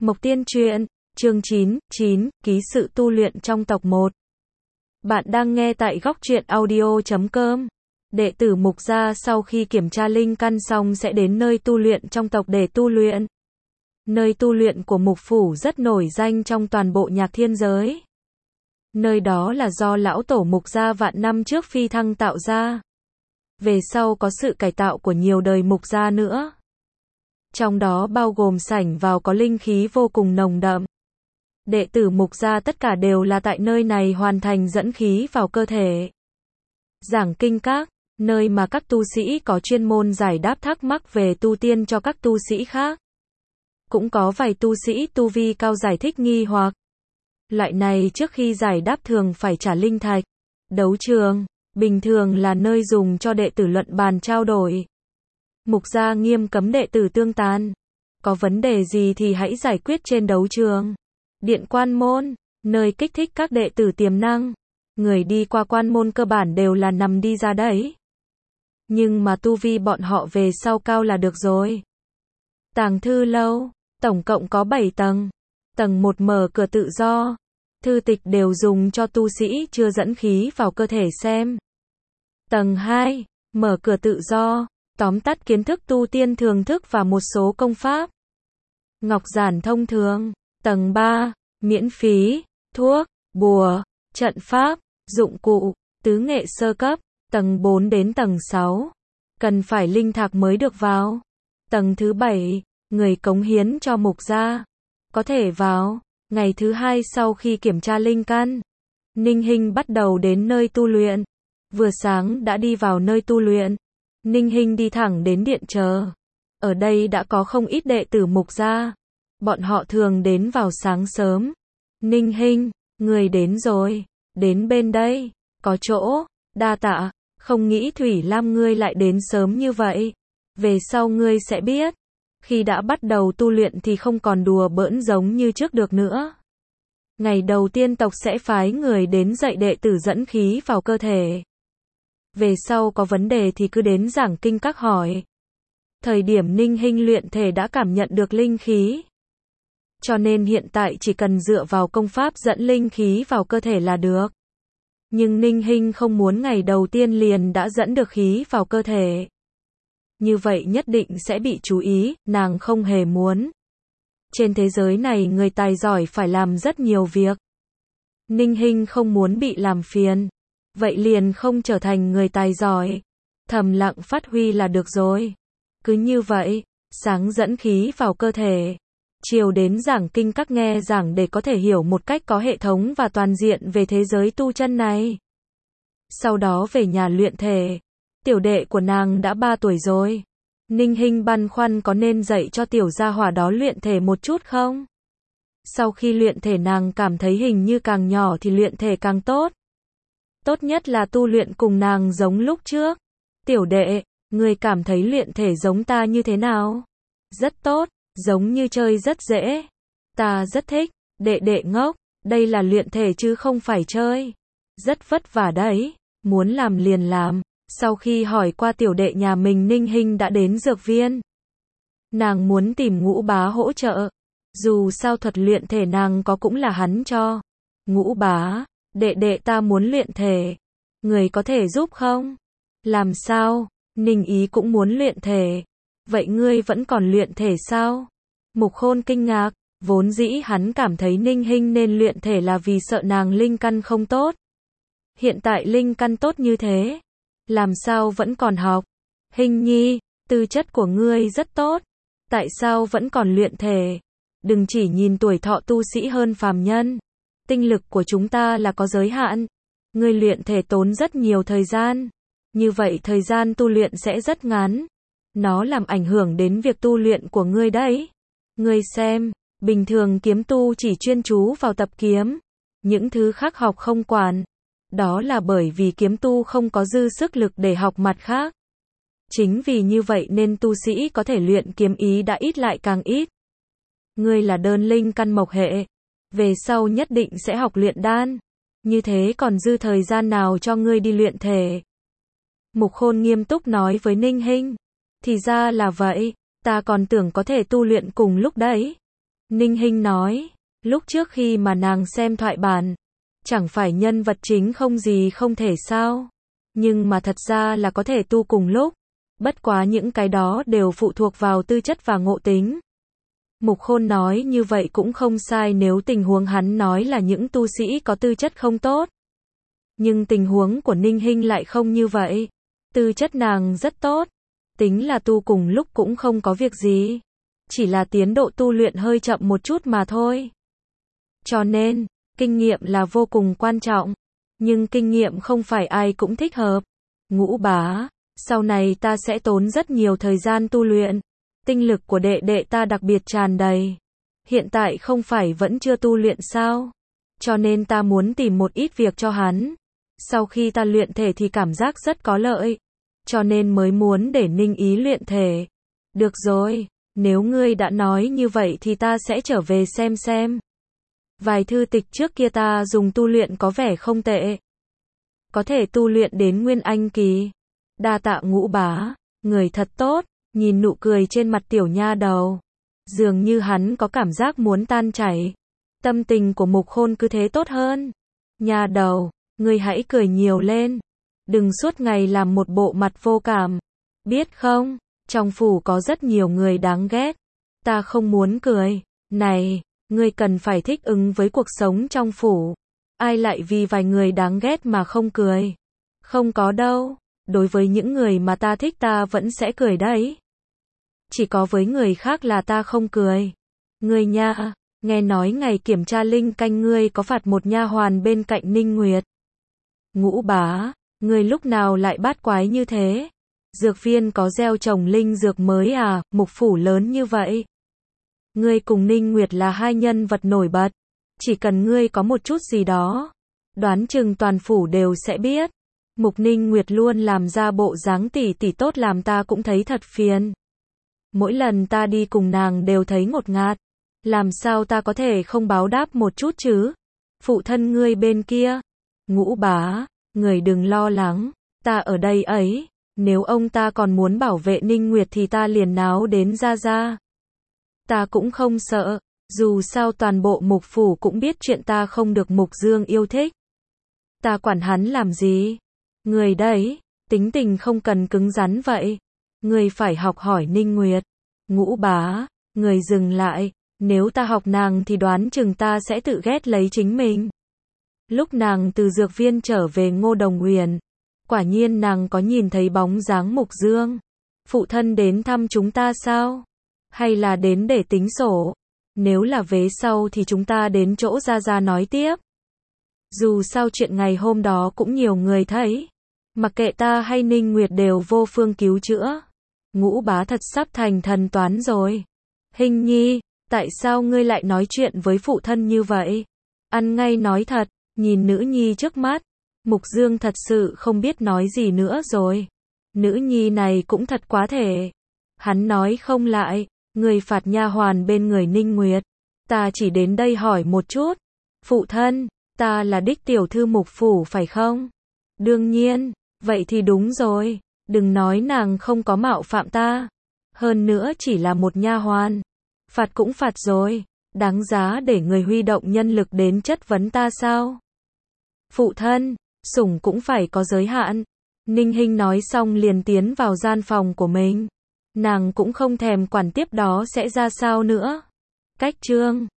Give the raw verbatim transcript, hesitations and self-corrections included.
Mộc Tiên Truyện, chương chín, chín, ký sự tu luyện trong tộc một. Bạn đang nghe tại góc truyện audio chấm com. Đệ tử Mục gia sau khi kiểm tra linh căn xong sẽ đến nơi tu luyện trong tộc để tu luyện. Nơi tu luyện của Mục Phủ rất nổi danh trong toàn bộ Nhạc Thiên giới. Nơi đó là do lão tổ Mục gia vạn năm trước phi thăng tạo ra. Về sau có sự cải tạo của nhiều đời Mục gia nữa. Trong đó bao gồm sảnh vào có linh khí vô cùng nồng đậm. Đệ tử Mục gia tất cả đều là tại nơi này hoàn thành dẫn khí vào cơ thể. Giảng kinh các, nơi mà các tu sĩ có chuyên môn giải đáp thắc mắc về tu tiên cho các tu sĩ khác. Cũng có vài tu sĩ tu vi cao giải thích nghi hoặc. Loại này trước khi giải đáp thường phải trả linh thạch. Đấu trường, bình thường là nơi dùng cho đệ tử luận bàn trao đổi. Mục gia nghiêm cấm đệ tử tương tàn. Có vấn đề gì thì hãy giải quyết trên đấu trường. Điện quan môn, nơi kích thích các đệ tử tiềm năng. Người đi qua quan môn cơ bản đều là nằm đi ra đấy. Nhưng mà tu vi bọn họ về sau cao là được rồi. Tàng thư lâu, tổng cộng có bảy tầng. Tầng một mở cửa tự do. Thư tịch đều dùng cho tu sĩ chưa dẫn khí vào cơ thể xem. Tầng hai, mở cửa tự do. Tóm tắt kiến thức tu tiên thường thức và một số công pháp. Ngọc giản thông thường. Tầng ba, miễn phí, thuốc, bùa, trận pháp, dụng cụ, tứ nghệ sơ cấp. Tầng bốn đến tầng sáu, cần phải linh thạch mới được vào. Tầng thứ bảy, người cống hiến cho Mục gia, có thể vào. Ngày thứ hai sau khi kiểm tra linh căn, Ninh Hinh bắt đầu đến nơi tu luyện. Vừa sáng đã đi vào nơi tu luyện. Ninh Hinh đi thẳng đến điện chờ. Ở đây đã có không ít đệ tử Mục gia. Bọn họ thường đến vào sáng sớm. Ninh Hinh, người đến rồi. Đến bên đây, có chỗ. Đa tạ, không nghĩ Thủy Lam ngươi lại đến sớm như vậy. Về sau ngươi sẽ biết. Khi đã bắt đầu tu luyện thì không còn đùa bỡn giống như trước được nữa. Ngày đầu tiên tộc sẽ phái người đến dạy đệ tử dẫn khí vào cơ thể. Về sau có vấn đề thì cứ đến giảng kinh các hỏi. Thời điểm Ninh Hinh luyện thể đã cảm nhận được linh khí. Cho nên hiện tại chỉ cần dựa vào công pháp dẫn linh khí vào cơ thể là được. Nhưng Ninh Hinh không muốn ngày đầu tiên liền đã dẫn được khí vào cơ thể. Như vậy nhất định sẽ bị chú ý, nàng không hề muốn. Trên thế giới này người tài giỏi phải làm rất nhiều việc. Ninh Hinh không muốn bị làm phiền. Vậy liền không trở thành người tài giỏi. Thầm lặng phát huy là được rồi. Cứ như vậy, sáng dẫn khí vào cơ thể. Chiều đến giảng kinh các nghe giảng để có thể hiểu một cách có hệ thống và toàn diện về thế giới tu chân này. Sau đó về nhà luyện thể. Tiểu đệ của nàng đã ba tuổi rồi. Ninh Hinh băn khoăn có nên dạy cho tiểu gia hỏa đó luyện thể một chút không? Sau khi luyện thể nàng cảm thấy hình như càng nhỏ thì luyện thể càng tốt. Tốt nhất là tu luyện cùng nàng giống lúc trước. Tiểu đệ, người cảm thấy luyện thể giống ta như thế nào? Rất tốt, giống như chơi rất dễ. Ta rất thích, đệ đệ ngốc, đây là luyện thể chứ không phải chơi. Rất vất vả đấy, muốn làm liền làm. Sau khi hỏi qua tiểu đệ nhà mình Ninh Hinh đã đến dược viên. Nàng muốn tìm Ngũ Bá hỗ trợ. Dù sao thuật luyện thể nàng có cũng là hắn cho. Ngũ Bá, đệ đệ ta muốn luyện thể. Người có thể giúp không? Làm sao? Ninh Ý cũng muốn luyện thể. Vậy ngươi vẫn còn luyện thể sao? Mục Khôn kinh ngạc. Vốn dĩ hắn cảm thấy Ninh Hinh nên luyện thể là vì sợ nàng linh căn không tốt. Hiện tại linh căn tốt như thế. Làm sao vẫn còn học? Hình nhi, tư chất của ngươi rất tốt. Tại sao vẫn còn luyện thể? Đừng chỉ nhìn tuổi thọ tu sĩ hơn phàm nhân. Tinh lực của chúng ta là có giới hạn. Ngươi luyện thể tốn rất nhiều thời gian. Như vậy thời gian tu luyện sẽ rất ngắn. Nó làm ảnh hưởng đến việc tu luyện của ngươi đấy. Ngươi xem, bình thường kiếm tu chỉ chuyên chú vào tập kiếm. Những thứ khác học không quản. Đó là bởi vì kiếm tu không có dư sức lực để học mặt khác. Chính vì như vậy nên tu sĩ có thể luyện kiếm ý đã ít lại càng ít. Ngươi là đơn linh căn mộc hệ. Về sau nhất định sẽ học luyện đan. Như thế còn dư thời gian nào cho ngươi đi luyện thể? Mục Khôn nghiêm túc nói với Ninh Hinh. Thì ra là vậy, ta còn tưởng có thể tu luyện cùng lúc đấy. Ninh Hinh nói, lúc trước khi mà nàng xem thoại bản, chẳng phải nhân vật chính không gì không thể sao? Nhưng mà thật ra là có thể tu cùng lúc. Bất quá những cái đó đều phụ thuộc vào tư chất và ngộ tính. Mục Khôn nói như vậy cũng không sai nếu tình huống hắn nói là những tu sĩ có tư chất không tốt. Nhưng tình huống của Ninh Hinh lại không như vậy. Tư chất nàng rất tốt. Tính là tu cùng lúc cũng không có việc gì. Chỉ là tiến độ tu luyện hơi chậm một chút mà thôi. Cho nên, kinh nghiệm là vô cùng quan trọng. Nhưng kinh nghiệm không phải ai cũng thích hợp. Ngũ Bá, sau này ta sẽ tốn rất nhiều thời gian tu luyện. Tinh lực của đệ đệ ta đặc biệt tràn đầy. Hiện tại không phải vẫn chưa tu luyện sao? Cho nên ta muốn tìm một ít việc cho hắn. Sau khi ta luyện thể thì cảm giác rất có lợi. Cho nên mới muốn để Ninh Ý luyện thể. Được rồi, nếu ngươi đã nói như vậy thì ta sẽ trở về xem xem. Vài thư tịch trước kia ta dùng tu luyện có vẻ không tệ. Có thể tu luyện đến Nguyên Anh kỳ. Đa tạ Ngũ Bá, người thật tốt. Nhìn nụ cười trên mặt tiểu nha đầu. Dường như hắn có cảm giác muốn tan chảy. Tâm tình của Mục Khôn cứ thế tốt hơn. Nha đầu, ngươi hãy cười nhiều lên. Đừng suốt ngày làm một bộ mặt vô cảm. Biết không, trong phủ có rất nhiều người đáng ghét. Ta không muốn cười. Này, ngươi cần phải thích ứng với cuộc sống trong phủ. Ai lại vì vài người đáng ghét mà không cười? Không có đâu. Đối với những người mà ta thích ta vẫn sẽ cười đấy. Chỉ có với người khác là ta không cười. Ngươi nha, nghe nói ngày kiểm tra linh canh ngươi có phạt một nha hoàn bên cạnh Ninh Nguyệt. Ngũ Bá, ngươi lúc nào lại bát quái như thế? Dược viên có gieo trồng linh dược mới à, Mục phủ lớn như vậy. Ngươi cùng Ninh Nguyệt là hai nhân vật nổi bật. Chỉ cần ngươi có một chút gì đó, đoán chừng toàn phủ đều sẽ biết. Mục Ninh Nguyệt luôn làm ra bộ dáng tỷ tỷ tốt làm ta cũng thấy thật phiền. Mỗi lần ta đi cùng nàng đều thấy ngột ngạt. Làm sao ta có thể không báo đáp một chút chứ? Phụ thân ngươi bên kia. Ngũ Bá, người đừng lo lắng. Ta ở đây ấy. Nếu ông ta còn muốn bảo vệ Ninh Nguyệt thì ta liền náo đến ra ra. Ta cũng không sợ. Dù sao toàn bộ Mục phủ cũng biết chuyện ta không được Mục Dương yêu thích. Ta quản hắn làm gì? Người đấy, tính tình không cần cứng rắn vậy. Người phải học hỏi Ninh Nguyệt. Ngũ Bá, người dừng lại. Nếu ta học nàng thì đoán chừng ta sẽ tự ghét lấy chính mình. Lúc nàng từ dược viên trở về Ngô Đồng Huyền, quả nhiên nàng có nhìn thấy bóng dáng Mục Dương. Phụ thân đến thăm chúng ta sao? Hay là đến để tính sổ? Nếu là vế sau thì chúng ta đến chỗ Gia Gia nói tiếp. Dù sao chuyện ngày hôm đó cũng nhiều người thấy. Mặc kệ ta hay Ninh Nguyệt đều vô phương cứu chữa. Ngũ Bá thật sắp thành thần toán rồi. Hình nhi, tại sao ngươi lại nói chuyện với phụ thân như vậy? Ăn ngay nói thật, nhìn nữ nhi trước mắt. Mục Dương thật sự không biết nói gì nữa rồi. Nữ nhi này cũng thật quá thể. Hắn nói không lại, người phạt nha hoàn bên người Ninh Nguyệt. Ta chỉ đến đây hỏi một chút. Phụ thân, ta là đích tiểu thư Mục phủ phải không? Đương nhiên, vậy thì đúng rồi. Đừng nói nàng không có mạo phạm ta. Hơn nữa chỉ là một nha hoàn. Phạt cũng phạt rồi. Đáng giá để người huy động nhân lực đến chất vấn ta sao? Phụ thân, sủng cũng phải có giới hạn. Ninh Hinh nói xong liền tiến vào gian phòng của mình. Nàng cũng không thèm quản tiếp đó sẽ ra sao nữa. Cách chương